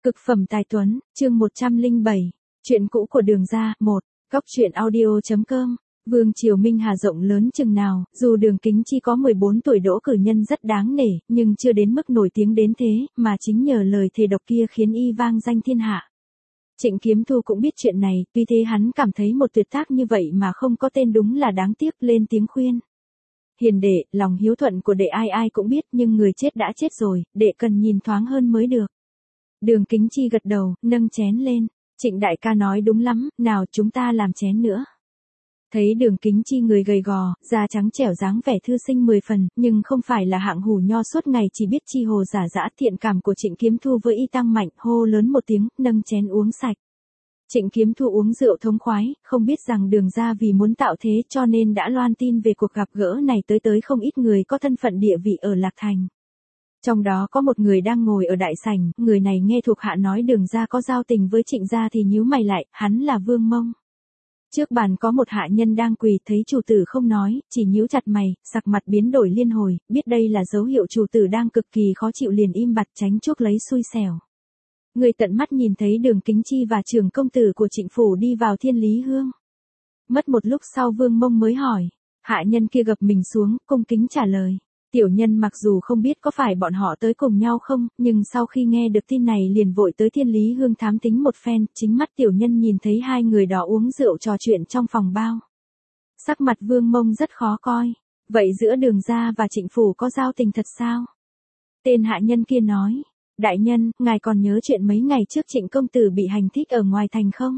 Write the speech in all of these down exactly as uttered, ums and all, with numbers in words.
Cực phẩm tài tuấn, chương một trăm lẻ bảy, chuyện cũ của Đường gia, một, góc truyện audio.com. Vương Triều Minh Hà rộng lớn chừng nào, dù Đường Kính Chi có mười bốn tuổi đỗ cử nhân rất đáng nể, nhưng chưa đến mức nổi tiếng đến thế, mà chính nhờ lời thề độc kia khiến y vang danh thiên hạ. Trịnh Kiếm Thu cũng biết chuyện này, tuy thế hắn cảm thấy một tuyệt tác như vậy mà không có tên đúng là đáng tiếc, lên tiếng khuyên. Hiền đệ, lòng hiếu thuận của đệ ai ai cũng biết, nhưng người chết đã chết rồi, đệ cần nhìn thoáng hơn mới được. Đường Kính Chi gật đầu, nâng chén lên. Trịnh đại ca nói đúng lắm, nào chúng ta làm chén nữa. Thấy Đường Kính Chi người gầy gò, da trắng trẻo dáng vẻ thư sinh mười phần, nhưng không phải là hạng hủ nho suốt ngày chỉ biết chi hồ giả dã. Thiện cảm của Trịnh Kiếm Thu với y tăng mạnh, hô lớn một tiếng, nâng chén uống sạch. Trịnh Kiếm Thu uống rượu thống khoái, không biết rằng Đường gia vì muốn tạo thế cho nên đã loan tin về cuộc gặp gỡ này tới tới không ít người có thân phận địa vị ở Lạc Thành. Trong đó có một người đang ngồi ở đại sảnh, người này nghe thuộc hạ nói Đường gia có giao tình với Trịnh gia thì nhíu mày lại, hắn là Vương Mông. Trước bàn có một hạ nhân đang quỳ, thấy chủ tử không nói, chỉ nhíu chặt mày, sắc mặt biến đổi liên hồi, biết đây là dấu hiệu chủ tử đang cực kỳ khó chịu liền im bặt tránh chuốc lấy xui xẻo. Người tận mắt nhìn thấy Đường Kính Chi và trưởng công tử của Trịnh phủ đi vào Thiên Lý Hương. Mất một lúc sau Vương Mông mới hỏi, hạ nhân kia gập mình xuống, cung kính trả lời. Tiểu nhân mặc dù không biết có phải bọn họ tới cùng nhau không, nhưng sau khi nghe được tin này liền vội tới Thiên Lý Hương thám tính một phen, chính mắt tiểu nhân nhìn thấy hai người đó uống rượu trò chuyện trong phòng bao. Sắc mặt Vương Mông rất khó coi, vậy giữa Đường gia và Trịnh phủ có giao tình thật sao? Tên hạ nhân kia nói, đại nhân, ngài còn nhớ chuyện mấy ngày trước Trịnh công tử bị hành thích ở ngoài thành không?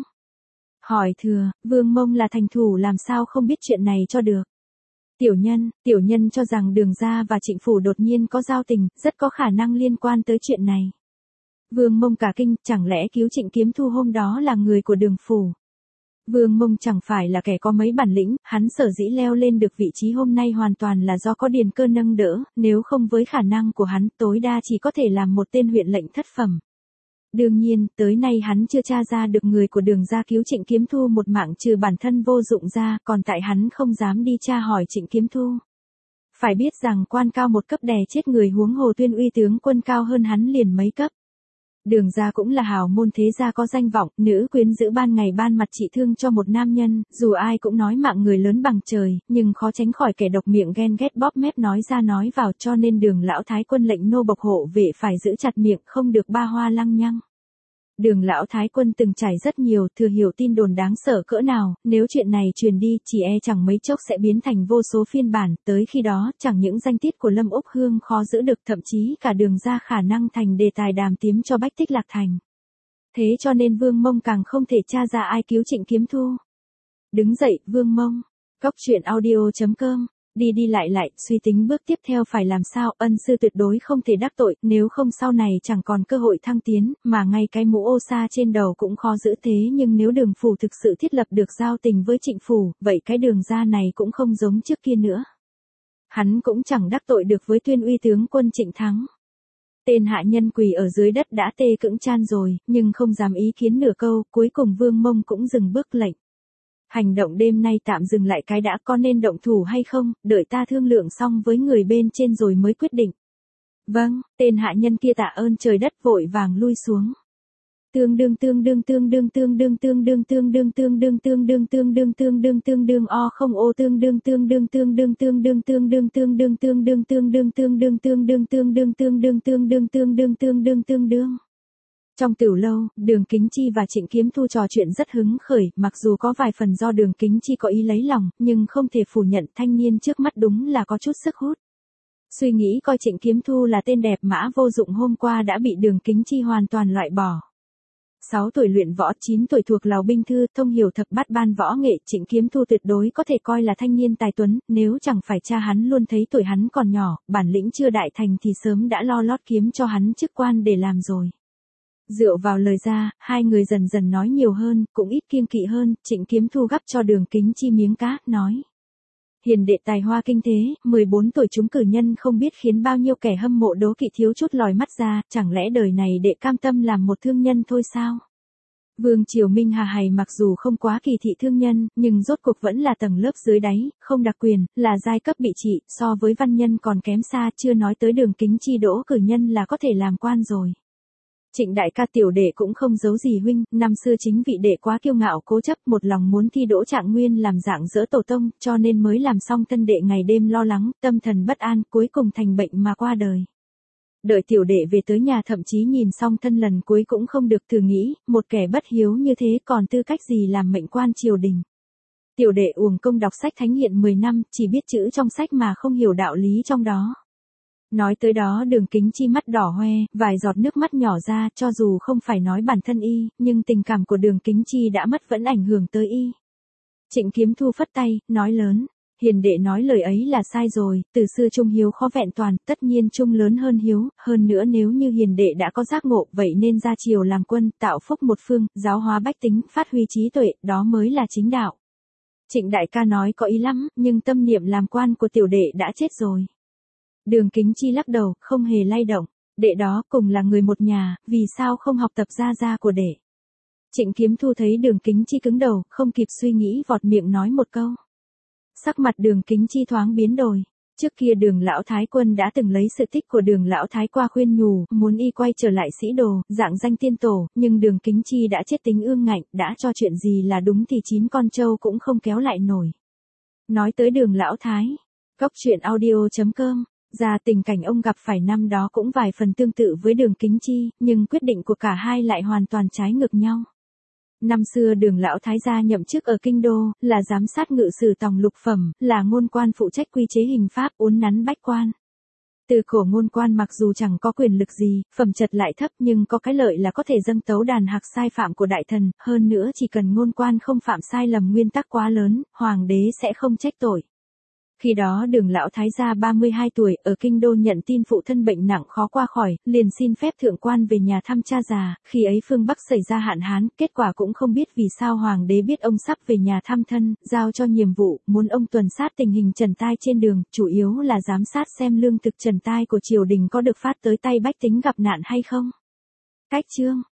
Hỏi thừa, Vương Mông là thành thủ làm sao không biết chuyện này cho được. Tiểu nhân, tiểu nhân cho rằng Đường gia và Trịnh phủ đột nhiên có giao tình, rất có khả năng liên quan tới chuyện này. Vương Mông cả kinh, chẳng lẽ cứu Trịnh Kiếm Thu hôm đó là người của Đường phủ? Vương Mông chẳng phải là kẻ có mấy bản lĩnh, hắn sở dĩ leo lên được vị trí hôm nay hoàn toàn là do có Điền Cơ nâng đỡ, nếu không với khả năng của hắn tối đa chỉ có thể làm một tên huyện lệnh thất phẩm. Đương nhiên, tới nay hắn chưa tra ra được người của Đường gia cứu Trịnh Kiếm Thu một mạng trừ bản thân vô dụng ra, còn tại hắn không dám đi tra hỏi Trịnh Kiếm Thu. Phải biết rằng quan cao một cấp đè chết người, huống hồ Tuyên Uy tướng quân cao hơn hắn liền mấy cấp. Đường gia cũng là hào môn thế gia có danh vọng, nữ quyến giữ ban ngày ban mặt trị thương cho một nam nhân, dù ai cũng nói mạng người lớn bằng trời, nhưng khó tránh khỏi kẻ độc miệng ghen ghét bóp mép nói ra nói vào, cho nên Đường lão thái quân lệnh nô bộc hộ vệ phải giữ chặt miệng, không được ba hoa lăng nhăng. Đường lão thái quân từng trải rất nhiều, thừa hiểu tin đồn đáng sợ cỡ nào, nếu chuyện này truyền đi, chỉ e chẳng mấy chốc sẽ biến thành vô số phiên bản, tới khi đó, chẳng những danh tiết của Lâm Úc Hương khó giữ được, thậm chí cả Đường gia khả năng thành đề tài đàm tiếm cho bách tích Lạc Thành. Thế cho nên Vương Mông càng không thể tra ra ai cứu Trịnh Kiếm Thu. Đứng dậy, Vương Mông, góc truyện audio.com. Đi đi lại lại, suy tính bước tiếp theo phải làm sao, ân sư tuyệt đối không thể đắc tội, nếu không sau này chẳng còn cơ hội thăng tiến, mà ngay cái mũ ô sa trên đầu cũng khó giữ thế, nhưng nếu Đường phủ thực sự thiết lập được giao tình với Trịnh phủ, vậy cái Đường gia này cũng không giống trước kia nữa. Hắn cũng chẳng đắc tội được với Tuyên Uy tướng quân Trịnh Thắng. Tên hạ nhân quỳ ở dưới đất đã tê cững chan rồi, nhưng không dám ý kiến nửa câu, cuối cùng Vương Mông cũng dừng bước lệnh. Hành động đêm nay tạm dừng lại cái đã, có nên động thủ hay không, đợi ta thương lượng xong với người bên trên rồi mới quyết định. Vâng, tên hạ nhân kia tạ ơn trời đất vội vàng lui xuống. Tương đương tương đương tương đương tương đương tương đương tương đương tương đương tương đương tương đương tương đương tương đương o không ô tương đương tương đương tương đương tương đương tương đương tương đương tương đương tương đương tương đương tương đương tương đương tương đương tương đương tương đương tương đương tương đương. Trong tiểu lâu, Đường Kính Chi và Trịnh Kiếm Thu trò chuyện rất hứng khởi, mặc dù có vài phần do Đường Kính Chi có ý lấy lòng, nhưng không thể phủ nhận thanh niên trước mắt đúng là có chút sức hút. Suy nghĩ coi Trịnh Kiếm Thu là tên đẹp mã vô dụng hôm qua đã bị Đường Kính Chi hoàn toàn loại bỏ. sáu tuổi luyện võ, chín tuổi thuộc lào binh thư, thông hiểu thập bát ban võ nghệ, Trịnh Kiếm Thu tuyệt đối có thể coi là thanh niên tài tuấn, nếu chẳng phải cha hắn luôn thấy tuổi hắn còn nhỏ, bản lĩnh chưa đại thành thì sớm đã lo lót kiếm cho hắn chức quan để làm rồi. Dựa vào lời ra, hai người dần dần nói nhiều hơn, cũng ít kiêng kỵ hơn, Trịnh Kiếm Thu gắp cho Đường Kính Chi miếng cá, nói. Hiền đệ tài hoa kinh thế, mười bốn tuổi trúng cử nhân không biết khiến bao nhiêu kẻ hâm mộ đố kỵ thiếu chút lòi mắt ra, chẳng lẽ đời này đệ cam tâm làm một thương nhân thôi sao? Vương Triều Minh Hà hày mặc dù không quá kỳ thị thương nhân, nhưng rốt cuộc vẫn là tầng lớp dưới đáy, không đặc quyền, là giai cấp bị trị, so với văn nhân còn kém xa, chưa nói tới Đường Kính Chi đỗ cử nhân là có thể làm quan rồi. Trịnh đại ca tiểu đệ cũng không giấu gì huynh, năm xưa chính vị đệ quá kiêu ngạo cố chấp một lòng muốn thi đỗ trạng nguyên làm dạng dỡ tổ tông, cho nên mới làm xong thân đệ ngày đêm lo lắng, tâm thần bất an, cuối cùng thành bệnh mà qua đời. Đợi tiểu đệ về tới nhà thậm chí nhìn xong thân lần cuối cũng không được, thử nghĩ, một kẻ bất hiếu như thế còn tư cách gì làm mệnh quan triều đình. Tiểu đệ uổng công đọc sách thánh hiền mười năm, chỉ biết chữ trong sách mà không hiểu đạo lý trong đó. Nói tới đó Đường Kính Chi mắt đỏ hoe, vài giọt nước mắt nhỏ ra, cho dù không phải nói bản thân y, nhưng tình cảm của Đường Kính Chi đã mất vẫn ảnh hưởng tới y. Trịnh Kiếm Thu phất tay, nói lớn, hiền đệ nói lời ấy là sai rồi, từ xưa trung hiếu khó vẹn toàn, tất nhiên trung lớn hơn hiếu, hơn nữa nếu như hiền đệ đã có giác ngộ, vậy nên ra triều làm quân, tạo phúc một phương, giáo hóa bách tính, phát huy trí tuệ, đó mới là chính đạo. Trịnh đại ca nói có ý lắm, nhưng tâm niệm làm quan của tiểu đệ đã chết rồi. Đường Kính Chi lắc đầu, không hề lay động, đệ đó cùng là người một nhà, vì sao không học tập gia gia của đệ. Trịnh Kiếm Thu thấy Đường Kính Chi cứng đầu, không kịp suy nghĩ vọt miệng nói một câu. Sắc mặt Đường Kính Chi thoáng biến đổi. Trước kia Đường lão thái quân đã từng lấy sự tích của Đường lão thái qua khuyên nhủ, muốn y quay trở lại sĩ đồ, dạng danh tiên tổ, nhưng Đường Kính Chi đã chết tính ương ngạnh, đã cho chuyện gì là đúng thì chín con trâu cũng không kéo lại nổi. Nói tới Đường lão thái, Góc truyện audio chấm com, ra tình cảnh ông gặp phải năm đó cũng vài phần tương tự với Đường Kính Chi, nhưng quyết định của cả hai lại hoàn toàn trái ngược nhau. Năm xưa Đường lão thái gia nhậm chức ở kinh đô, là giám sát ngự sử tòng lục phẩm, là ngôn quan phụ trách quy chế hình pháp, uốn nắn bách quan. Từ cổ ngôn quan mặc dù chẳng có quyền lực gì, phẩm chất lại thấp nhưng có cái lợi là có thể dâng tấu đàn hạc sai phạm của đại thần, hơn nữa chỉ cần ngôn quan không phạm sai lầm nguyên tắc quá lớn, hoàng đế sẽ không trách tội. Khi đó Đường lão thái gia ba mươi hai tuổi, ở kinh đô nhận tin phụ thân bệnh nặng khó qua khỏi, liền xin phép thượng quan về nhà thăm cha già, khi ấy phương Bắc xảy ra hạn hán, kết quả cũng không biết vì sao hoàng đế biết ông sắp về nhà thăm thân, giao cho nhiệm vụ, muốn ông tuần sát tình hình trần tai trên đường, chủ yếu là giám sát xem lương thực trần tai của triều đình có được phát tới tay bách tính gặp nạn hay không. Cách chương